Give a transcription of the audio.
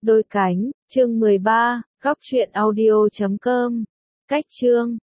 Đôi cánh, chương 13, góc truyện audio.com. Cách chương